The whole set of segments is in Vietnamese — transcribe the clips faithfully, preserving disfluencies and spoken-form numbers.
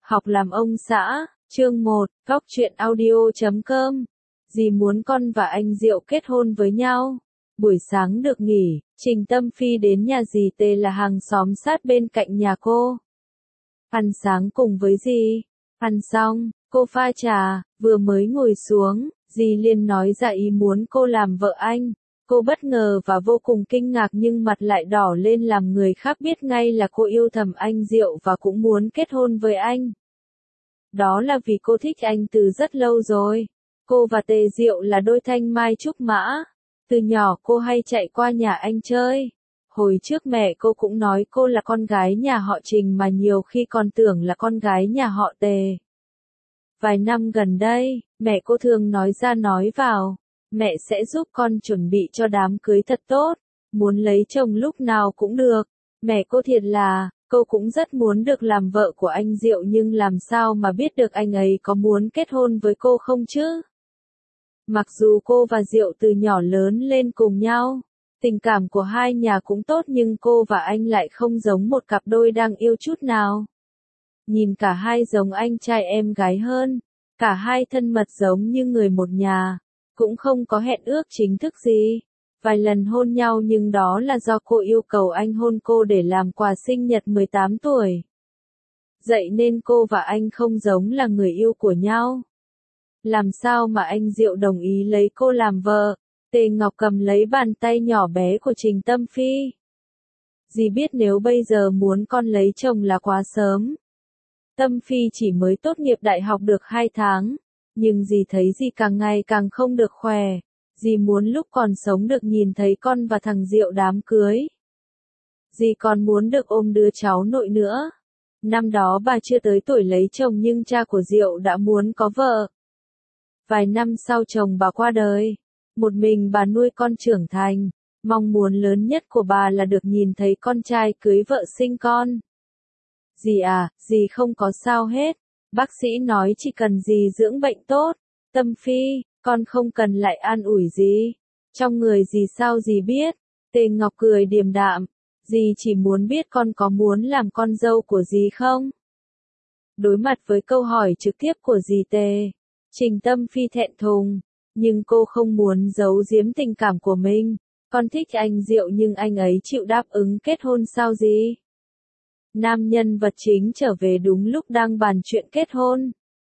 Học làm ông xã, chương một, góc truyện audio chấm com. Dì muốn con và anh Diệu kết hôn với nhau. Buổi sáng được nghỉ, Trình Tâm Phi đến nhà dì Tề là hàng xóm sát bên cạnh nhà cô. Ăn sáng cùng với dì. Ăn xong, cô pha trà, vừa mới ngồi xuống, dì liền nói ra ý muốn cô làm vợ anh. Cô bất ngờ và vô cùng kinh ngạc nhưng mặt lại đỏ lên làm người khác biết ngay là cô yêu thầm anh Diệu và cũng muốn kết hôn với anh. Đó là vì cô thích anh từ rất lâu rồi. Cô và Tề Diệu là đôi thanh mai trúc mã. Từ nhỏ cô hay chạy qua nhà anh chơi. Hồi trước mẹ cô cũng nói cô là con gái nhà họ Trình mà nhiều khi còn tưởng là con gái nhà họ Tề. Vài năm gần đây, mẹ cô thường nói ra nói vào. Mẹ sẽ giúp con chuẩn bị cho đám cưới thật tốt, muốn lấy chồng lúc nào cũng được. Mẹ cô thiệt là, cô cũng rất muốn được làm vợ của anh Diệu nhưng làm sao mà biết được anh ấy có muốn kết hôn với cô không chứ? Mặc dù cô và Diệu từ nhỏ lớn lên cùng nhau, tình cảm của hai nhà cũng tốt nhưng cô và anh lại không giống một cặp đôi đang yêu chút nào. Nhìn cả hai giống anh trai em gái hơn, cả hai thân mật giống như người một nhà. Cũng không có hẹn ước chính thức gì. Vài lần hôn nhau nhưng đó là do cô yêu cầu anh hôn cô để làm quà sinh nhật mười tám tuổi. Vậy nên cô và anh không giống là người yêu của nhau. Làm sao mà anh Diệu đồng ý lấy cô làm vợ? Tề Ngọc cầm lấy bàn tay nhỏ bé của Trình Tâm Phi. Dì biết nếu bây giờ muốn con lấy chồng là quá sớm. Tâm Phi chỉ mới tốt nghiệp đại học được hai tháng. Nhưng dì thấy dì càng ngày càng không được khỏe. Dì muốn lúc còn sống được nhìn thấy con và thằng Diệu đám cưới. Dì còn muốn được ôm đứa cháu nội nữa. Năm đó bà chưa tới tuổi lấy chồng nhưng cha của Diệu đã muốn có vợ. Vài năm sau chồng bà qua đời. Một mình bà nuôi con trưởng thành. Mong muốn lớn nhất của bà là được nhìn thấy con trai cưới vợ sinh con. Dì à, dì không có sao hết. Bác sĩ nói chỉ cần dì dưỡng bệnh tốt. Tâm Phi, con không cần lại an ủi gì. Trong người dì sao dì biết. Tề Ngọc cười điềm đạm. Dì chỉ muốn biết con có muốn làm con dâu của dì không? Đối mặt với câu hỏi trực tiếp của dì Tề, Trình Tâm Phi thẹn thùng. Nhưng cô không muốn giấu giếm tình cảm của mình. Con thích anh Diệu nhưng anh ấy chịu đáp ứng kết hôn sao dì? Nam nhân vật chính trở về đúng lúc đang bàn chuyện kết hôn.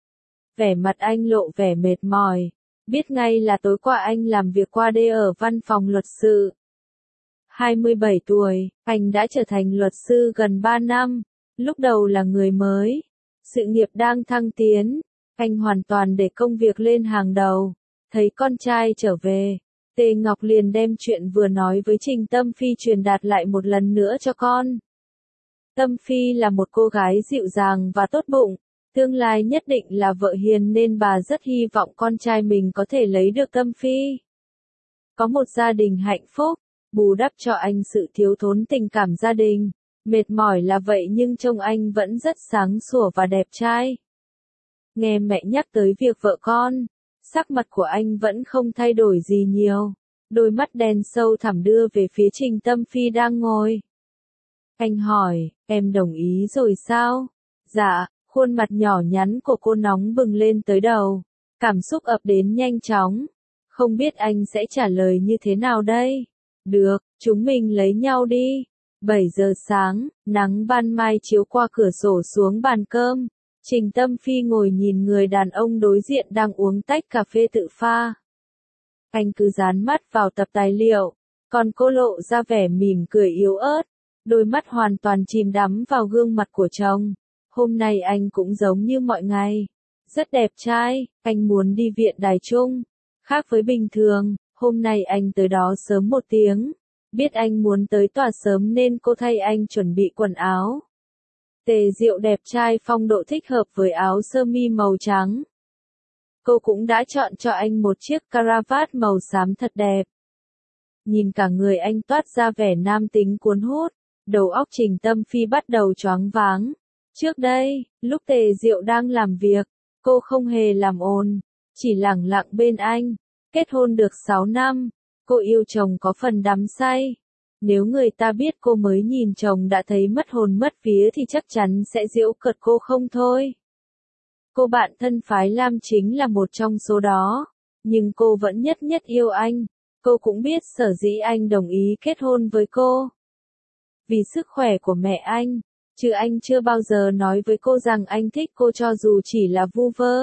Vẻ mặt anh lộ vẻ mệt mỏi. Biết ngay là tối qua anh làm việc qua đêm ở văn phòng luật sư. hai mươi bảy tuổi, anh đã trở thành luật sư gần ba năm. Lúc đầu là người mới. Sự nghiệp đang thăng tiến. Anh hoàn toàn để công việc lên hàng đầu. Thấy con trai trở về. Tề Ngọc liền đem chuyện vừa nói với Trình Tâm Phi truyền đạt lại một lần nữa cho con. Tâm Phi là một cô gái dịu dàng và tốt bụng, tương lai nhất định là vợ hiền nên bà rất hy vọng con trai mình có thể lấy được Tâm Phi. Có một gia đình hạnh phúc, bù đắp cho anh sự thiếu thốn tình cảm gia đình. Mệt mỏi là vậy nhưng trông anh vẫn rất sáng sủa và đẹp trai. Nghe mẹ nhắc tới việc vợ con, sắc mặt của anh vẫn không thay đổi gì nhiều. Đôi mắt đen sâu thẳm đưa về phía Trình Tâm Phi đang ngồi. Anh hỏi, em đồng ý rồi sao? Dạ, khuôn mặt nhỏ nhắn của cô nóng bừng lên tới đầu. Cảm xúc ập đến nhanh chóng. Không biết anh sẽ trả lời như thế nào đây? Được, chúng mình lấy nhau đi. bảy giờ sáng, nắng ban mai chiếu qua cửa sổ xuống bàn cơm. Trình Tâm Phi ngồi nhìn người đàn ông đối diện đang uống tách cà phê tự pha. Anh cứ dán mắt vào tập tài liệu, còn cô lộ ra vẻ mỉm cười yếu ớt. Đôi mắt hoàn toàn chìm đắm vào gương mặt của chồng. Hôm nay anh cũng giống như mọi ngày. Rất đẹp trai, anh muốn đi viện đài trung. Khác với bình thường, hôm nay anh tới đó sớm một tiếng. Biết anh muốn tới tòa sớm nên cô thay anh chuẩn bị quần áo. Tề Diệu đẹp trai phong độ thích hợp với áo sơ mi màu trắng. Cô cũng đã chọn cho anh một chiếc caravat màu xám thật đẹp. Nhìn cả người anh toát ra vẻ nam tính cuốn hút. Đầu óc Trình Tâm Phi bắt đầu choáng váng. Trước đây, lúc Tề Diệu đang làm việc, cô không hề làm ồn, chỉ lẳng lặng bên anh. Kết hôn được sáu năm, cô yêu chồng có phần đắm say. Nếu người ta biết cô mới nhìn chồng đã thấy mất hồn mất vía thì chắc chắn sẽ giễu cợt cô không thôi. Cô bạn thân phái Lam chính là một trong số đó. Nhưng cô vẫn nhất nhất yêu anh. Cô cũng biết sở dĩ anh đồng ý kết hôn với cô. Vì sức khỏe của mẹ anh. Chứ anh chưa bao giờ nói với cô rằng anh thích cô cho dù chỉ là vu vơ.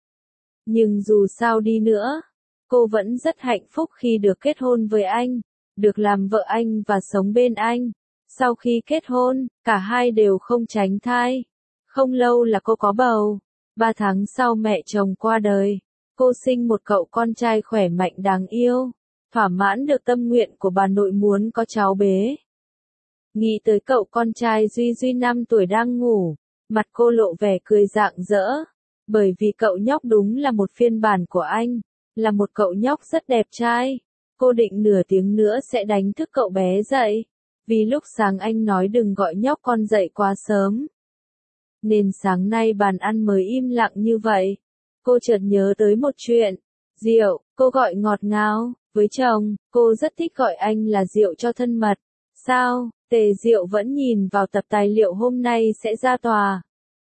Nhưng dù sao đi nữa, cô vẫn rất hạnh phúc khi được kết hôn với anh, được làm vợ anh và sống bên anh. Sau khi kết hôn, cả hai đều không tránh thai. Không lâu là cô có bầu. Ba tháng sau mẹ chồng qua đời. Cô sinh một cậu con trai khỏe mạnh đáng yêu. Thỏa mãn được tâm nguyện của bà nội muốn có cháu bế. Nghĩ tới cậu con trai Duy Duy năm tuổi đang ngủ, mặt cô lộ vẻ cười rạng rỡ. Bởi vì cậu nhóc đúng là một phiên bản của anh, là một cậu nhóc rất đẹp trai. Cô định nửa tiếng nữa sẽ đánh thức cậu bé dậy. Vì lúc sáng anh nói đừng gọi nhóc con dậy quá sớm. Nên sáng nay bàn ăn mới im lặng như vậy. Cô chợt nhớ tới một chuyện. Diệu, cô gọi ngọt ngào. Với chồng, cô rất thích gọi anh là Diệu cho thân mật. Sao, Tề Diệu vẫn nhìn vào tập tài liệu hôm nay sẽ ra tòa.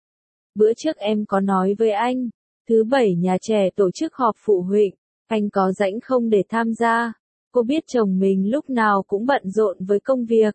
Bữa trước em có nói với anh, thứ bảy nhà trẻ tổ chức họp phụ huynh, anh có rảnh không để tham gia? Cô biết chồng mình lúc nào cũng bận rộn với công việc.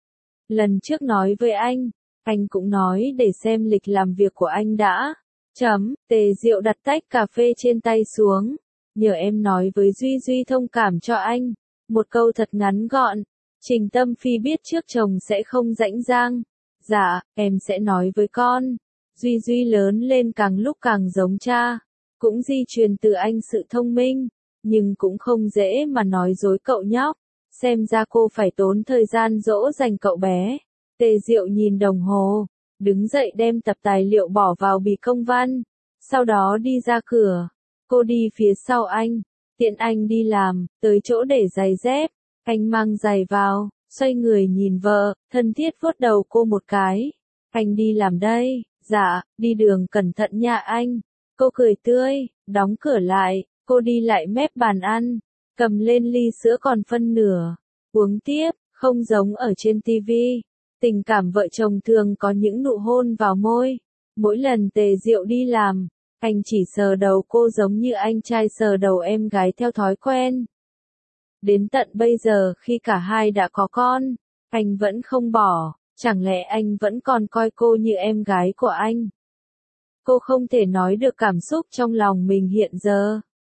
Lần trước nói với anh, anh cũng nói để xem lịch làm việc của anh đã. Chấm, Tề Diệu đặt tách cà phê trên tay xuống. Nhờ em nói với Duy Duy thông cảm cho anh. Một câu thật ngắn gọn. Trình Tâm Phi biết trước chồng sẽ không rảnh rang. Dạ, em sẽ nói với con. Duy Duy lớn lên càng lúc càng giống cha. Cũng di truyền từ anh sự thông minh. Nhưng cũng không dễ mà nói dối cậu nhóc. Xem ra cô phải tốn thời gian dỗ dành cậu bé. Tề Diệu nhìn đồng hồ. Đứng dậy đem tập tài liệu bỏ vào bì công văn. Sau đó đi ra cửa. Cô đi phía sau anh. Tiện anh đi làm, tới chỗ để giày dép. Anh mang giày vào, xoay người nhìn vợ, thân thiết vuốt đầu cô một cái. Anh đi làm đây, dạ, đi đường cẩn thận nha anh. Cô cười tươi, đóng cửa lại, cô đi lại mép bàn ăn, cầm lên ly sữa còn phân nửa, uống tiếp, không giống ở trên tivi. Tình cảm vợ chồng thường có những nụ hôn vào môi. Mỗi lần Tề Diệu đi làm, anh chỉ sờ đầu cô giống như anh trai sờ đầu em gái theo thói quen. Đến tận bây giờ khi cả hai đã có con, anh vẫn không bỏ, chẳng lẽ anh vẫn còn coi cô như em gái của anh? Cô không thể nói được cảm xúc trong lòng mình hiện giờ.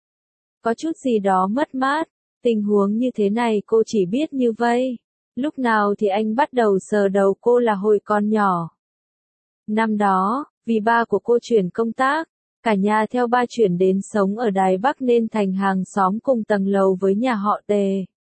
Có chút gì đó mất mát, tình huống như thế này cô chỉ biết như vây. Lúc nào thì anh bắt đầu sờ đầu cô là hồi còn nhỏ. Năm đó, vì ba của cô chuyển công tác, cả nhà theo ba chuyển đến sống ở Đài Bắc nên thành hàng xóm cùng tầng lầu với nhà họ Tề.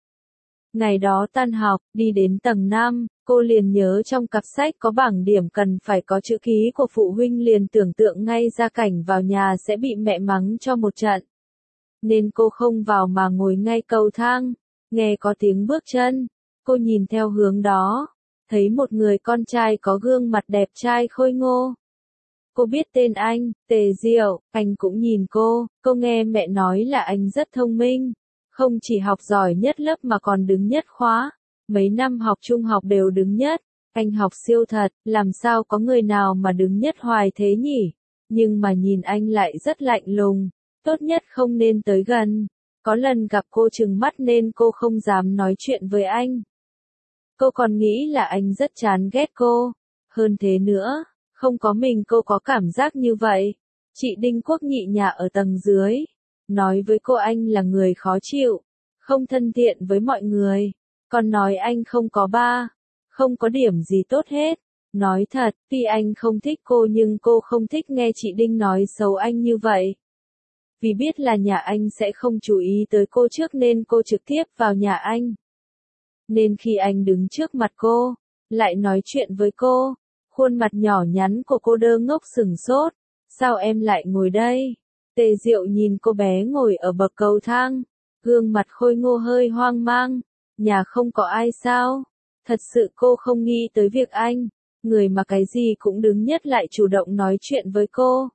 Ngày đó tan học, đi đến tầng năm, cô liền nhớ trong cặp sách có bảng điểm cần phải có chữ ký của phụ huynh liền tưởng tượng ngay ra cảnh vào nhà sẽ bị mẹ mắng cho một trận. Nên cô không vào mà ngồi ngay cầu thang, nghe có tiếng bước chân. Cô nhìn theo hướng đó, thấy một người con trai có gương mặt đẹp trai khôi ngô. Cô biết tên anh, Tề Diệu, anh cũng nhìn cô, cô nghe mẹ nói là anh rất thông minh. Không chỉ học giỏi nhất lớp mà còn đứng nhất khóa. Mấy năm học trung học đều đứng nhất. Anh học siêu thật, làm sao có người nào mà đứng nhất hoài thế nhỉ? Nhưng mà nhìn anh lại rất lạnh lùng. Tốt nhất không nên tới gần. Có lần gặp cô trừng mắt nên cô không dám nói chuyện với anh. Cô còn nghĩ là anh rất chán ghét cô. Hơn thế nữa, không có mình cô có cảm giác như vậy. Chị Đinh Quốc Nhị nhà ở tầng dưới. Nói với cô anh là người khó chịu. Không thân thiện với mọi người. Còn nói anh không có ba. Không có điểm gì tốt hết. Nói thật, tuy anh không thích cô nhưng cô không thích nghe chị Đinh nói xấu anh như vậy. Vì biết là nhà anh sẽ không chú ý tới cô trước nên cô trực tiếp vào nhà anh. Nên khi anh đứng trước mặt cô, lại nói chuyện với cô, khuôn mặt nhỏ nhắn của cô đơ ngốc sừng sốt. Sao em lại ngồi đây? Tề Diệu nhìn cô bé ngồi ở bậc cầu thang, gương mặt khôi ngô hơi hoang mang. Nhà không có ai sao? Thật sự cô không nghĩ tới việc anh, người mà cái gì cũng đứng nhất lại chủ động nói chuyện với cô.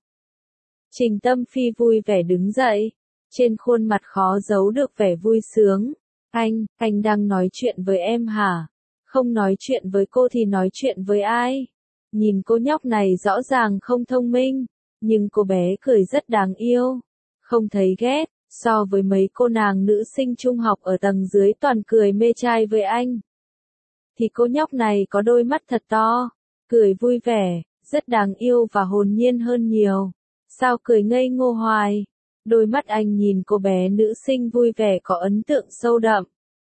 Trình Tâm Phi vui vẻ đứng dậy, trên khuôn mặt khó giấu được vẻ vui sướng. Anh, anh đang nói chuyện với em hả? Không nói chuyện với cô thì nói chuyện với ai? Nhìn cô nhóc này rõ ràng không thông minh, nhưng cô bé cười rất đáng yêu. Không thấy ghét, so với mấy cô nàng nữ sinh trung học ở tầng dưới toàn cười mê trai với anh. Thì cô nhóc này có đôi mắt thật to, cười vui vẻ, rất đáng yêu và hồn nhiên hơn nhiều. Sao cười ngây ngô hoài? Đôi mắt anh nhìn cô bé nữ sinh vui vẻ có ấn tượng sâu đậm.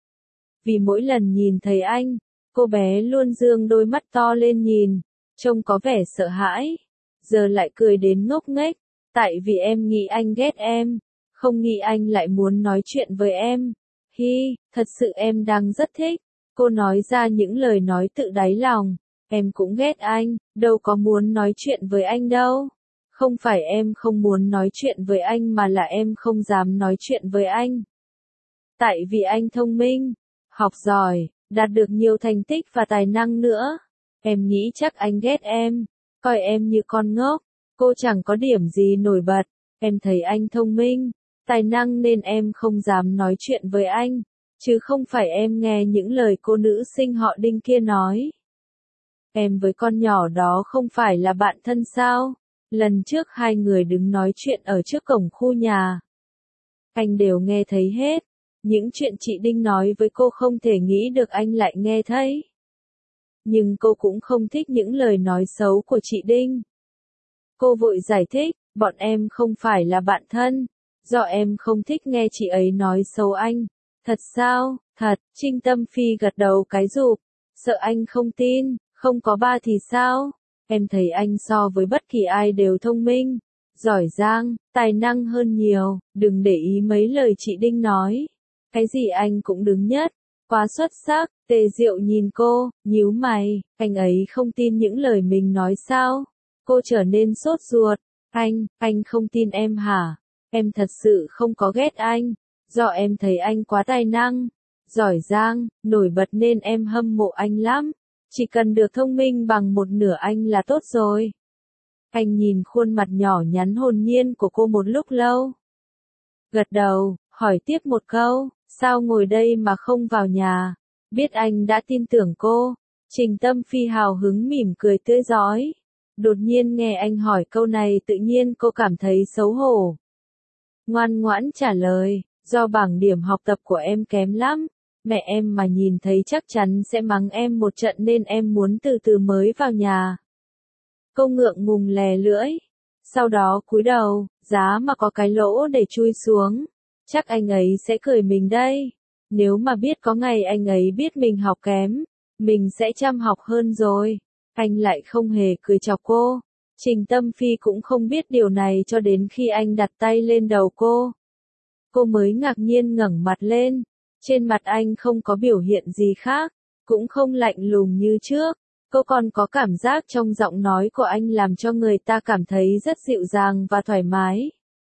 Vì mỗi lần nhìn thấy anh, cô bé luôn dương đôi mắt to lên nhìn, trông có vẻ sợ hãi. Giờ lại cười đến ngốc nghếch, tại vì em nghĩ anh ghét em, không nghĩ anh lại muốn nói chuyện với em. Hi, thật sự em đang rất thích. Cô nói ra những lời nói tự đáy lòng. Em cũng ghét anh, đâu có muốn nói chuyện với anh đâu. Không phải em không muốn nói chuyện với anh mà là em không dám nói chuyện với anh. Tại vì anh thông minh, học giỏi, đạt được nhiều thành tích và tài năng nữa. Em nghĩ chắc anh ghét em, coi em như con ngốc. Cô chẳng có điểm gì nổi bật. Em thấy anh thông minh, tài năng nên em không dám nói chuyện với anh. Chứ không phải em nghe những lời cô nữ sinh họ Đinh kia nói. Em với con nhỏ đó không phải là bạn thân sao? Lần trước hai người đứng nói chuyện ở trước cổng khu nhà. Anh đều nghe thấy hết. Những chuyện chị Đinh nói với cô không thể nghĩ được anh lại nghe thấy. Nhưng cô cũng không thích những lời nói xấu của chị Đinh. Cô vội giải thích, bọn em không phải là bạn thân. Do em không thích nghe chị ấy nói xấu anh. Thật sao? Thật, Trinh Tâm Phi gật đầu cái rụp. Sợ anh không tin, không có ba thì sao? Em thấy anh so với bất kỳ ai đều thông minh, giỏi giang, tài năng hơn nhiều, đừng để ý mấy lời chị Đinh nói. Cái gì anh cũng đứng nhất, quá xuất sắc. Tề Diệu nhìn cô, nhíu mày, anh ấy không tin những lời mình nói sao? Cô trở nên sốt ruột. Anh, anh không tin em hả? Em thật sự không có ghét anh, do em thấy anh quá tài năng, giỏi giang, nổi bật nên em hâm mộ anh lắm. Chỉ cần được thông minh bằng một nửa anh là tốt rồi. Anh nhìn khuôn mặt nhỏ nhắn hồn nhiên của cô một lúc lâu. Gật đầu, hỏi tiếp một câu, sao ngồi đây mà không vào nhà? Biết anh đã tin tưởng cô. Trình Tâm Phi hào hứng mỉm cười tươi rói. Đột nhiên nghe anh hỏi câu này tự nhiên cô cảm thấy xấu hổ. Ngoan ngoãn trả lời, do bảng điểm học tập của em kém lắm. Mẹ em mà nhìn thấy chắc chắn sẽ mắng em một trận nên em muốn từ từ mới vào nhà. Cô ngượng ngùng lè lưỡi. Sau đó cúi đầu, giá mà có cái lỗ để chui xuống. Chắc anh ấy sẽ cười mình đây. Nếu mà biết có ngày anh ấy biết mình học kém, mình sẽ chăm học hơn rồi. Anh lại không hề cười chọc cô. Trình Tâm Phi cũng không biết điều này cho đến khi anh đặt tay lên đầu cô. Cô mới ngạc nhiên ngẩng mặt lên. Trên mặt anh không có biểu hiện gì khác, cũng không lạnh lùng như trước. Cô còn có cảm giác trong giọng nói của anh làm cho người ta cảm thấy rất dịu dàng và thoải mái.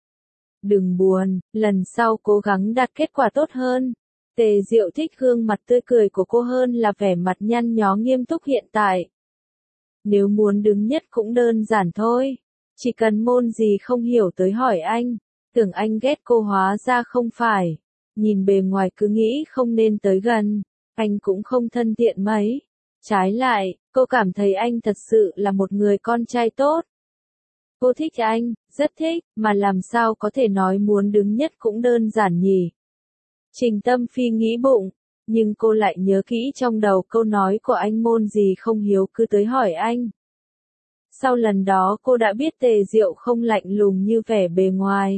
Đừng buồn, lần sau cố gắng đạt kết quả tốt hơn. Tề Diệu thích gương mặt tươi cười của cô hơn là vẻ mặt nhăn nhó nghiêm túc hiện tại. Nếu muốn đứng nhất cũng đơn giản thôi. Chỉ cần môn gì không hiểu tới hỏi anh. Tưởng anh ghét cô hóa ra không phải. Nhìn bề ngoài cứ nghĩ không nên tới gần. Anh cũng không thân thiện mấy. Trái lại, cô cảm thấy anh thật sự là một người con trai tốt. Cô thích anh, rất thích, mà làm sao có thể nói muốn đứng nhất cũng đơn giản nhỉ? Trình Tâm Phi nghĩ bụng, nhưng cô lại nhớ kỹ trong đầu câu nói của anh môn gì không hiếu cứ tới hỏi anh. Sau lần đó cô đã biết Tề Diệu không lạnh lùng như vẻ bề ngoài.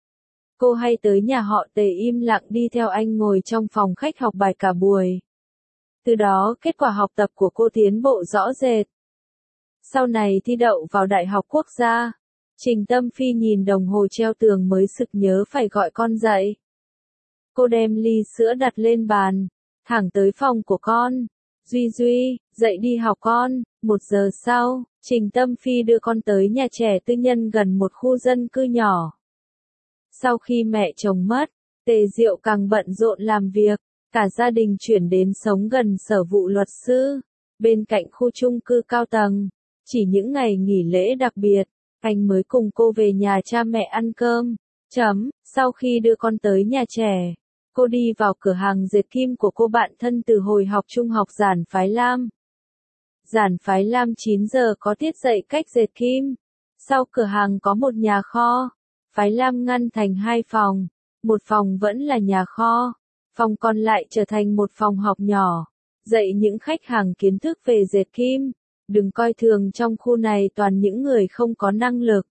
Cô hay tới nhà họ Tề im lặng đi theo anh ngồi trong phòng khách học bài cả buổi. Từ đó kết quả học tập của cô tiến bộ rõ rệt. Sau này thi đậu vào Đại học Quốc gia. Trình Tâm Phi nhìn đồng hồ treo tường mới sực nhớ phải gọi con dậy. Cô đem ly sữa đặt lên bàn, thẳng tới phòng của con. Duy Duy, dậy đi học con. Một giờ sau, Trình Tâm Phi đưa con tới nhà trẻ tư nhân gần một khu dân cư nhỏ. Sau khi mẹ chồng mất, Tề Diệu càng bận rộn làm việc, cả gia đình chuyển đến sống gần sở vụ luật sư, bên cạnh khu chung cư cao tầng. Chỉ những ngày nghỉ lễ đặc biệt, anh mới cùng cô về nhà cha mẹ ăn cơm. Chấm, sau khi đưa con tới nhà trẻ, Cô đi vào cửa hàng dệt kim của cô bạn thân từ hồi học trung học Giản Phái Lam. Giản Phái Lam chín giờ có tiết dạy cách dệt kim. Sau cửa hàng có một nhà kho. Phái Lam ngăn thành hai phòng. Một phòng vẫn là nhà kho. Phòng còn lại trở thành một phòng học nhỏ. Dạy những khách hàng kiến thức về dệt kim. Đừng coi thường trong khu này toàn những người không có năng lực.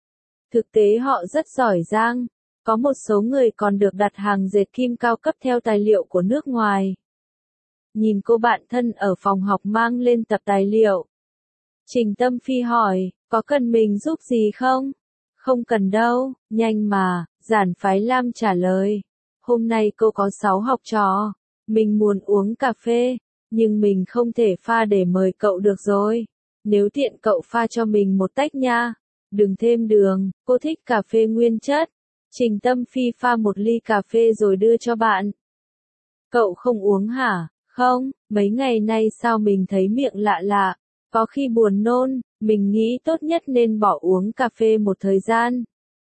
Thực tế họ rất giỏi giang. Có một số người còn được đặt hàng dệt kim cao cấp theo tài liệu của nước ngoài. Nhìn cô bạn thân ở phòng học mang lên tập tài liệu. Trình Tâm Phi hỏi, có cần mình giúp gì không? Không cần đâu, nhanh mà, Giản Phái Lam trả lời. Hôm nay cô có sáu học trò. Mình muốn uống cà phê, nhưng mình không thể pha để mời cậu được rồi. Nếu tiện cậu pha cho mình một tách nha. Đừng thêm đường, cô thích cà phê nguyên chất. Trình Tâm Phi pha một ly cà phê rồi đưa cho bạn. Cậu không uống hả? Không, mấy ngày nay sao mình thấy miệng lạ lạ. Có khi buồn nôn, mình nghĩ tốt nhất nên bỏ uống cà phê một thời gian.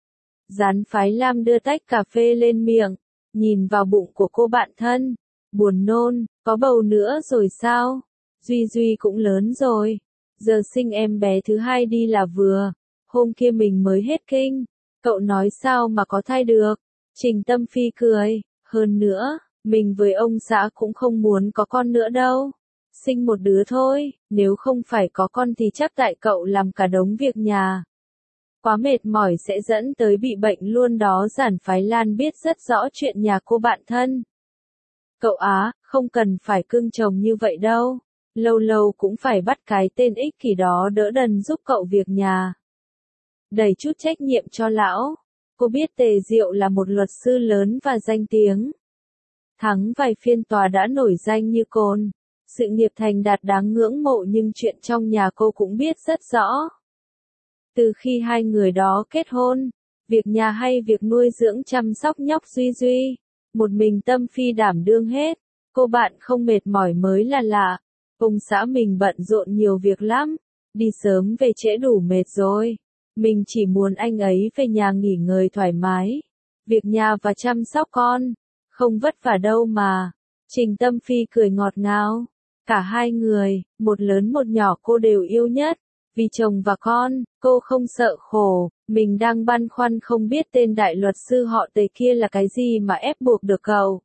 Giản Phái Lam đưa tách cà phê lên miệng, nhìn vào bụng của cô bạn thân. Buồn nôn, có bầu nữa rồi sao? Duy Duy cũng lớn rồi. Giờ sinh em bé thứ hai đi là vừa. Hôm kia mình mới hết kinh. Cậu nói sao mà có thai được? Trình Tâm Phi cười. Hơn nữa, mình với ông xã cũng không muốn có con nữa đâu. Sinh một đứa thôi, nếu không phải có con thì chắc tại cậu làm cả đống việc nhà. Quá mệt mỏi sẽ dẫn tới bị bệnh luôn đó. Giản Phái Lan biết rất rõ chuyện nhà cô bạn thân. Cậu á, không cần phải cưng chồng như vậy đâu. Lâu lâu cũng phải bắt cái tên ích kỷ đó đỡ đần giúp cậu việc nhà. Đẩy chút trách nhiệm cho lão. Cô biết Tề Diệu là một luật sư lớn và danh tiếng. Thắng vài phiên tòa đã nổi danh như cồn. Sự nghiệp thành đạt đáng ngưỡng mộ nhưng chuyện trong nhà cô cũng biết rất rõ. Từ khi hai người đó kết hôn, việc nhà hay việc nuôi dưỡng chăm sóc nhóc Duy Duy, một mình Tâm Phi đảm đương hết. Cô bạn không mệt mỏi mới là lạ. Ông xã mình bận rộn nhiều việc lắm. Đi sớm về trễ đủ mệt rồi. Mình chỉ muốn anh ấy về nhà nghỉ ngơi thoải mái. Việc nhà và chăm sóc con, không vất vả đâu mà. Trình Tâm Phi cười ngọt ngào. Cả hai người, một lớn một nhỏ cô đều yêu nhất. Vì chồng và con, cô không sợ khổ. Mình đang băn khoăn không biết tên đại luật sư họ Tề kia là cái gì mà ép buộc được cậu.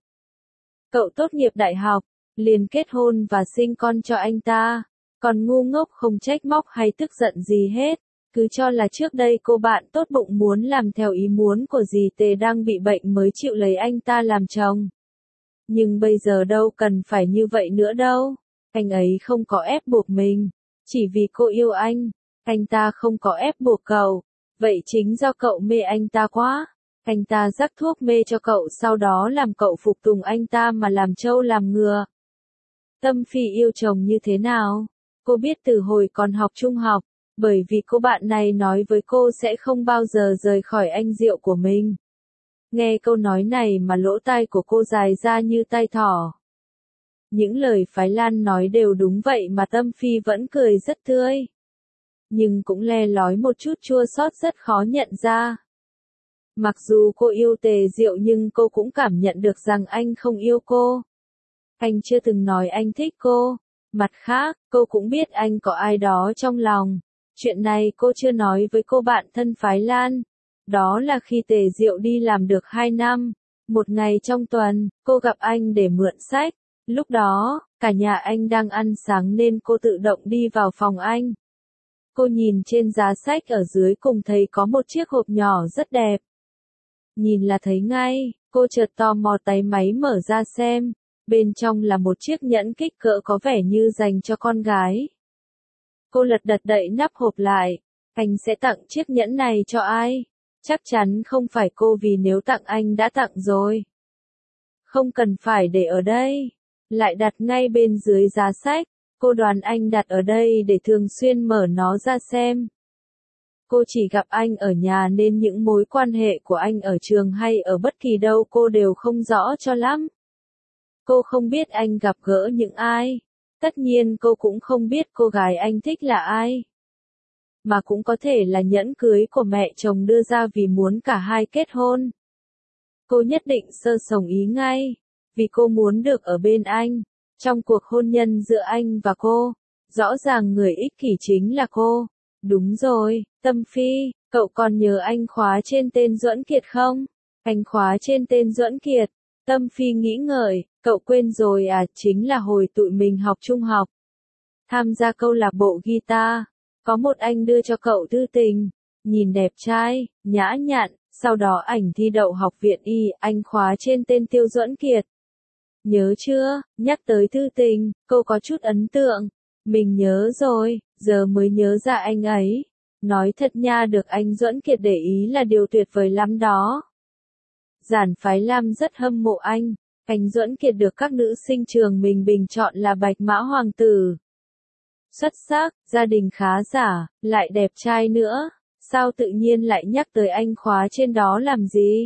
Cậu tốt nghiệp đại học, liền kết hôn và sinh con cho anh ta. Còn ngu ngốc không trách móc hay tức giận gì hết. Cứ cho là trước đây cô bạn tốt bụng muốn làm theo ý muốn của dì Tề đang bị bệnh mới chịu lấy anh ta làm chồng. Nhưng bây giờ đâu cần phải như vậy nữa đâu. Anh ấy không có ép buộc mình. Chỉ vì cô yêu anh. Anh ta không có ép buộc cậu. Vậy chính do cậu mê anh ta quá. Anh ta rắc thuốc mê cho cậu sau đó làm cậu phục tùng anh ta mà làm trâu làm ngựa. Tâm Phi yêu chồng như thế nào? Cô biết từ hồi còn học trung học. Bởi vì cô bạn này nói với cô sẽ không bao giờ rời khỏi anh Diệu của mình. Nghe câu nói này mà lỗ tai của cô dài ra như tai thỏ. Những lời Phái Lan nói đều đúng vậy mà Tâm Phi vẫn cười rất tươi. Nhưng cũng le lói một chút chua xót rất khó nhận ra. Mặc dù cô yêu Tề Diệu nhưng cô cũng cảm nhận được rằng anh không yêu cô. Anh chưa từng nói anh thích cô. Mặt khác, cô cũng biết anh có ai đó trong lòng. Chuyện này cô chưa nói với cô bạn thân Phái Lan. Đó là khi Tề Diệu đi làm được hai năm. Một ngày trong tuần, cô gặp anh để mượn sách. Lúc đó, cả nhà anh đang ăn sáng nên cô tự động đi vào phòng anh. Cô nhìn trên giá sách ở dưới cùng thấy có một chiếc hộp nhỏ rất đẹp. Nhìn là thấy ngay, cô chợt tò mò tay máy mở ra xem. Bên trong là một chiếc nhẫn kích cỡ có vẻ như dành cho con gái. Cô lật đật đậy nắp hộp lại. Anh sẽ tặng chiếc nhẫn này cho ai? Chắc chắn không phải cô vì nếu tặng anh đã tặng rồi. Không cần phải để ở đây. Lại đặt ngay bên dưới giá sách. Cô đoán anh đặt ở đây để thường xuyên mở nó ra xem. Cô chỉ gặp anh ở nhà nên những mối quan hệ của anh ở trường hay ở bất kỳ đâu cô đều không rõ cho lắm. Cô không biết anh gặp gỡ những ai. Tất nhiên cô cũng không biết cô gái anh thích là ai. Mà cũng có thể là nhẫn cưới của mẹ chồng đưa ra vì muốn cả hai kết hôn. cô nhất định sơ sổng ý ngay, vì cô muốn được ở bên anh. Trong cuộc hôn nhân giữa anh và cô, rõ ràng người ích kỷ chính là cô. Đúng rồi, Tâm Phi, cậu còn nhớ anh khóa trên tên Duẫn Kiệt không? Anh khóa trên tên Duẫn Kiệt. Tâm Phi nghĩ ngợi, cậu quên rồi à, chính là hồi tụi mình học trung học. Tham gia câu lạc bộ guitar, có một anh đưa cho cậu thư tình, nhìn đẹp trai, nhã nhặn, sau đó ảnh thi đậu học viện y, anh khóa trên tên Tiêu Duẫn Kiệt. Nhớ chưa, nhắc tới thư tình, cô có chút ấn tượng. Mình nhớ rồi, giờ mới nhớ ra anh ấy. Nói thật nha, được anh Duẫn Kiệt để ý là điều tuyệt vời lắm đó. Giản Phái Lam rất hâm mộ anh. Anh Duẫn Kiệt được các nữ sinh trường mình bình chọn là bạch mã hoàng tử. Xuất sắc, gia đình khá giả, lại đẹp trai nữa. Sao tự nhiên lại nhắc tới anh khóa trên đó làm gì?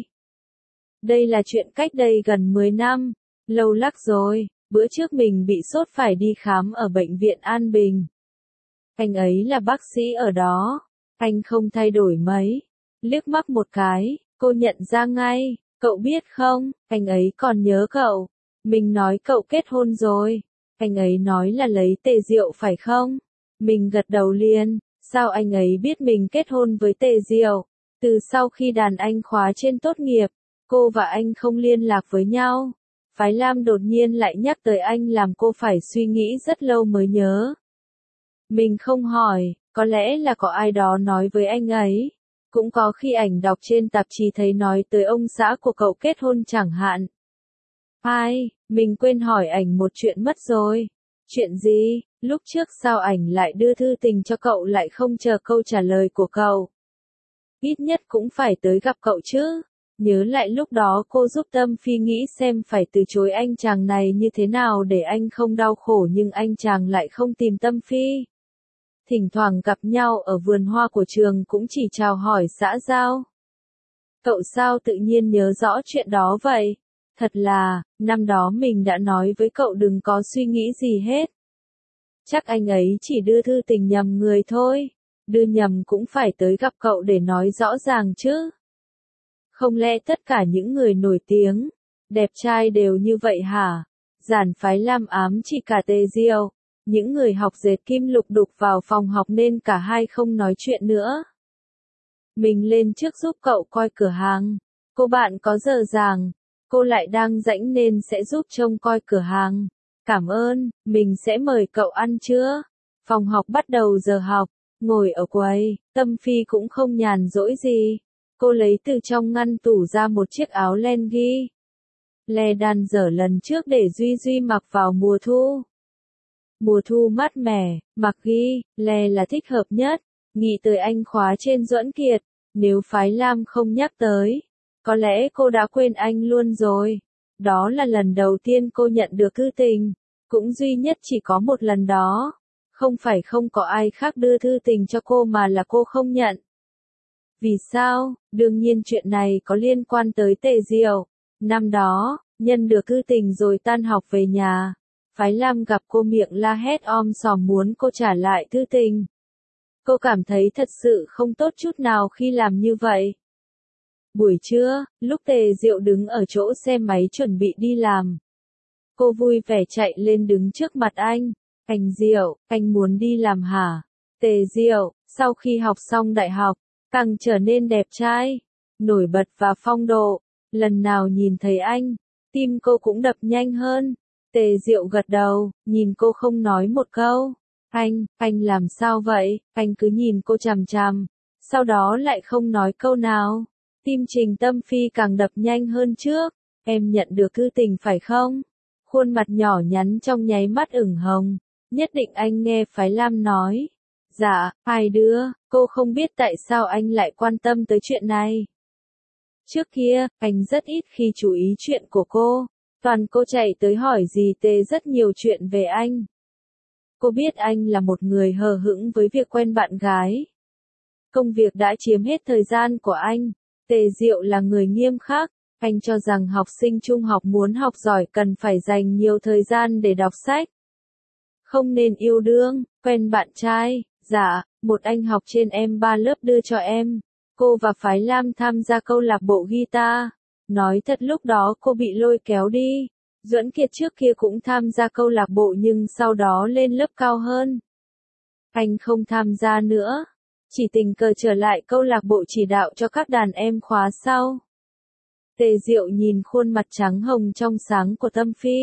Đây là chuyện cách đây gần mười năm. Lâu lắc rồi, bữa trước mình bị sốt phải đi khám ở bệnh viện An Bình. Anh ấy là bác sĩ ở đó. Anh không thay đổi mấy. Liếc mắt một cái, cô nhận ra ngay. Cậu biết không, anh ấy còn nhớ cậu. Mình nói cậu kết hôn rồi. Anh ấy nói là lấy Tề Diệu phải không? Mình gật đầu liền. Sao anh ấy biết mình kết hôn với Tề Diệu? Từ sau khi đàn anh khóa trên tốt nghiệp, cô và anh không liên lạc với nhau. Phái Lam đột nhiên lại nhắc tới anh làm cô phải suy nghĩ rất lâu mới nhớ. Mình không hỏi, có lẽ là có ai đó nói với anh ấy. Cũng có khi ảnh đọc trên tạp chí thấy nói tới ông xã của cậu kết hôn chẳng hạn. Ai, mình quên hỏi ảnh một chuyện mất rồi. Chuyện gì? Lúc trước sao ảnh lại đưa thư tình cho cậu lại không chờ câu trả lời của cậu? Ít nhất cũng phải tới gặp cậu chứ. Nhớ lại lúc đó cô giúp Tâm Phi nghĩ xem phải từ chối anh chàng này như thế nào để anh không đau khổ, nhưng anh chàng lại không tìm Tâm Phi. Thỉnh thoảng gặp nhau ở vườn hoa của trường cũng chỉ chào hỏi xã giao. Cậu sao tự nhiên nhớ rõ chuyện đó vậy? Thật là, năm đó mình đã nói với cậu đừng có suy nghĩ gì hết. Chắc anh ấy chỉ đưa thư tình nhầm người thôi. Đưa nhầm cũng phải tới gặp cậu để nói rõ ràng chứ. Không lẽ tất cả những người nổi tiếng, đẹp trai đều như vậy hả? Giản Phái Lam ám chỉ cả Tề Diệu. Những người học dệt kim lục đục vào phòng học nên cả hai không nói chuyện nữa. Mình lên trước giúp cậu coi cửa hàng. Cô bạn có giờ ràng. Cô lại đang rảnh nên sẽ giúp trông coi cửa hàng. Cảm ơn, mình sẽ mời cậu ăn trưa. Phòng học bắt đầu giờ học. Ngồi ở quầy, Tâm Phi cũng không nhàn rỗi gì. Cô lấy từ trong ngăn tủ ra một chiếc áo len ghi. Le đan dở lần trước để Duy Duy mặc vào mùa thu. Mùa thu mát mẻ, mặc ghi, le là thích hợp nhất. Nghĩ tới anh khóa trên Duẫn Kiệt, nếu Phái Lam không nhắc tới, có lẽ cô đã quên anh luôn rồi. Đó là lần đầu tiên cô nhận được thư tình, cũng duy nhất chỉ có một lần đó. Không phải không có ai khác đưa thư tình cho cô mà là cô không nhận. Vì sao? Đương nhiên chuyện này có liên quan tới Tề Diệu. Năm đó, nhân được thư tình rồi tan học về nhà. Phái Lam gặp cô miệng la hét om sòm muốn cô trả lại thư tình. Cô cảm thấy thật sự không tốt chút nào khi làm như vậy. Buổi trưa, lúc Tề Diệu đứng ở chỗ xe máy chuẩn bị đi làm, cô vui vẻ chạy lên đứng trước mặt anh. Anh Diệu, anh muốn đi làm hả? Tề Diệu, sau khi học xong đại học, càng trở nên đẹp trai, nổi bật và phong độ. Lần nào nhìn thấy anh, tim cô cũng đập nhanh hơn. Tề Diệu gật đầu, nhìn cô không nói một câu. Anh, anh làm sao vậy? Anh cứ nhìn cô chằm chằm, sau đó lại không nói câu nào. Tim Trình Tâm Phi càng đập nhanh hơn trước. Em nhận được thư tình phải không? Khuôn mặt nhỏ nhắn trong nháy mắt ửng hồng. Nhất định anh nghe Phái Lam nói. Dạ, hai đứa, cô không biết tại sao anh lại quan tâm tới chuyện này. Trước kia, anh rất ít khi chú ý chuyện của cô. Toàn cô chạy tới hỏi dì Tề rất nhiều chuyện về anh. Cô biết anh là một người hờ hững với việc quen bạn gái. Công việc đã chiếm hết thời gian của anh. Tề Diệu là người nghiêm khắc. Anh cho rằng học sinh trung học muốn học giỏi cần phải dành nhiều thời gian để đọc sách. Không nên yêu đương, quen bạn trai. Dạ, một anh học trên em ba lớp đưa cho em. Cô và Phái Lam tham gia câu lạc bộ guitar. Nói thật lúc đó cô bị lôi kéo đi. Duẫn Kiệt trước kia cũng tham gia câu lạc bộ nhưng sau đó lên lớp cao hơn. Anh không tham gia nữa. Chỉ tình cờ trở lại câu lạc bộ chỉ đạo cho các đàn em khóa sau. Tề Diệu nhìn khuôn mặt trắng hồng trong sáng của Tâm Phi.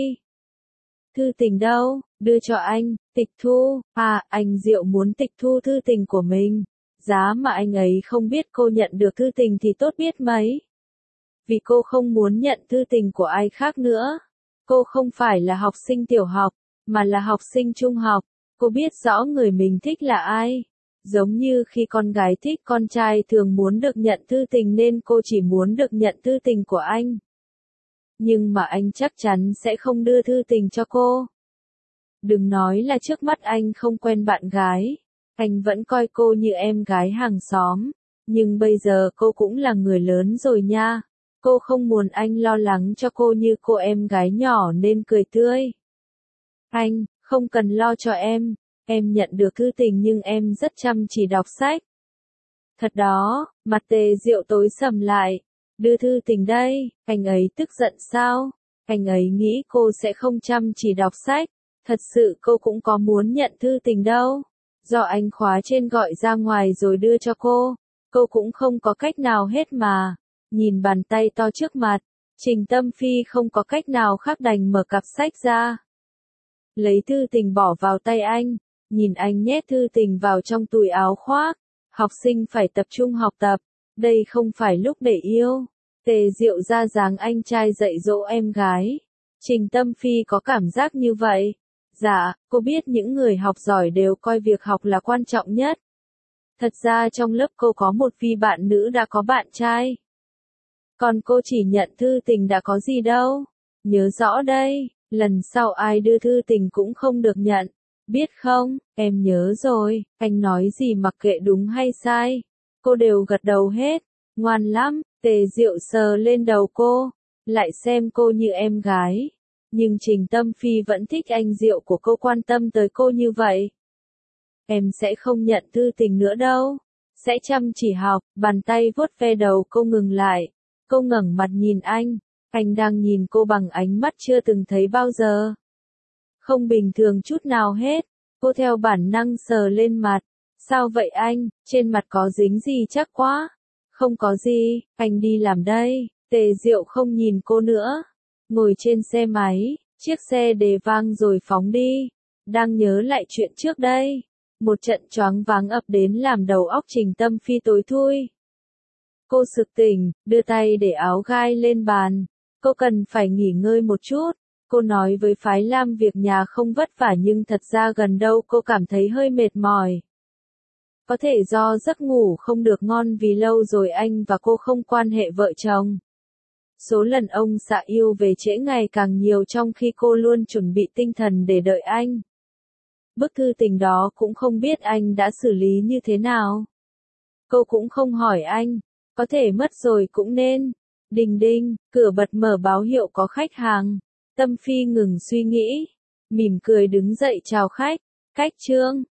Thư tình đâu, đưa cho anh, tịch thu, à, anh Diệu muốn tịch thu thư tình của mình. Giá mà anh ấy không biết cô nhận được thư tình thì tốt biết mấy. Vì cô không muốn nhận thư tình của ai khác nữa. Cô không phải là học sinh tiểu học, mà là học sinh trung học. Cô biết rõ người mình thích là ai. Giống như khi con gái thích con trai thường muốn được nhận thư tình nên cô chỉ muốn được nhận thư tình của anh. Nhưng mà anh chắc chắn sẽ không đưa thư tình cho cô. Đừng nói là trước mắt anh không quen bạn gái. Anh vẫn coi cô như em gái hàng xóm. Nhưng bây giờ cô cũng là người lớn rồi nha. Cô không muốn anh lo lắng cho cô như cô em gái nhỏ nên cười tươi. Anh, không cần lo cho em. Em nhận được thư tình nhưng em rất chăm chỉ đọc sách. Thật đó, mặt Tề Diệu tối sầm lại. Đưa thư tình đây, anh ấy tức giận sao? Anh ấy nghĩ cô sẽ không chăm chỉ đọc sách. Thật sự cô cũng có muốn nhận thư tình đâu. Do anh khóa trên gọi ra ngoài rồi đưa cho cô. Cô cũng không có cách nào hết mà. Nhìn bàn tay to trước mặt, Trình Tâm Phi không có cách nào khác đành mở cặp sách ra. Lấy thư tình bỏ vào tay anh, nhìn anh nhét thư tình vào trong túi áo khoác. Học sinh phải tập trung học tập, đây không phải lúc để yêu. Tề Diệu ra dáng anh trai dạy dỗ em gái. Trình Tâm Phi có cảm giác như vậy. Dạ, cô biết những người học giỏi đều coi việc học là quan trọng nhất. Thật ra trong lớp cô có một vi bạn nữ đã có bạn trai. Còn cô chỉ nhận thư tình đã có gì đâu. Nhớ rõ đây, lần sau ai đưa thư tình cũng không được nhận. Biết không, em nhớ rồi, anh nói gì mặc kệ đúng hay sai. Cô đều gật đầu hết, ngoan lắm, Tề Diệu sờ lên đầu cô, lại xem cô như em gái. Nhưng Trình Tâm Phi vẫn thích anh Diệu của cô quan tâm tới cô như vậy. Em sẽ không nhận thư tình nữa đâu, sẽ chăm chỉ học, bàn tay vuốt ve đầu cô ngừng lại. Cô ngẩng mặt nhìn anh, anh đang nhìn cô bằng ánh mắt chưa từng thấy bao giờ. Không bình thường chút nào hết, cô theo bản năng sờ lên mặt. Sao vậy anh, trên mặt có dính gì chắc quá. Không có gì, anh đi làm đây. Tề Diệu không nhìn cô nữa. Ngồi trên xe máy, chiếc xe đề vang rồi phóng đi. Đang nhớ lại chuyện trước đây. Một trận choáng váng ập đến làm đầu óc Trình Tâm Phi tối thui. Cô sực tỉnh, đưa tay để áo gai lên bàn. Cô cần phải nghỉ ngơi một chút. Cô nói với Phái Lam việc nhà không vất vả nhưng thật ra gần đâu cô cảm thấy hơi mệt mỏi. Có thể do giấc ngủ không được ngon vì lâu rồi anh và cô không quan hệ vợ chồng. Số lần ông xã yêu về trễ ngày càng nhiều trong khi cô luôn chuẩn bị tinh thần để đợi anh. Bức thư tình đó cũng không biết anh đã xử lý như thế nào. Cô cũng không hỏi anh, có thể mất rồi cũng nên. Đinh đinh, cửa bật mở báo hiệu có khách hàng. Tâm Phi ngừng suy nghĩ, mỉm cười đứng dậy chào khách. Cách chương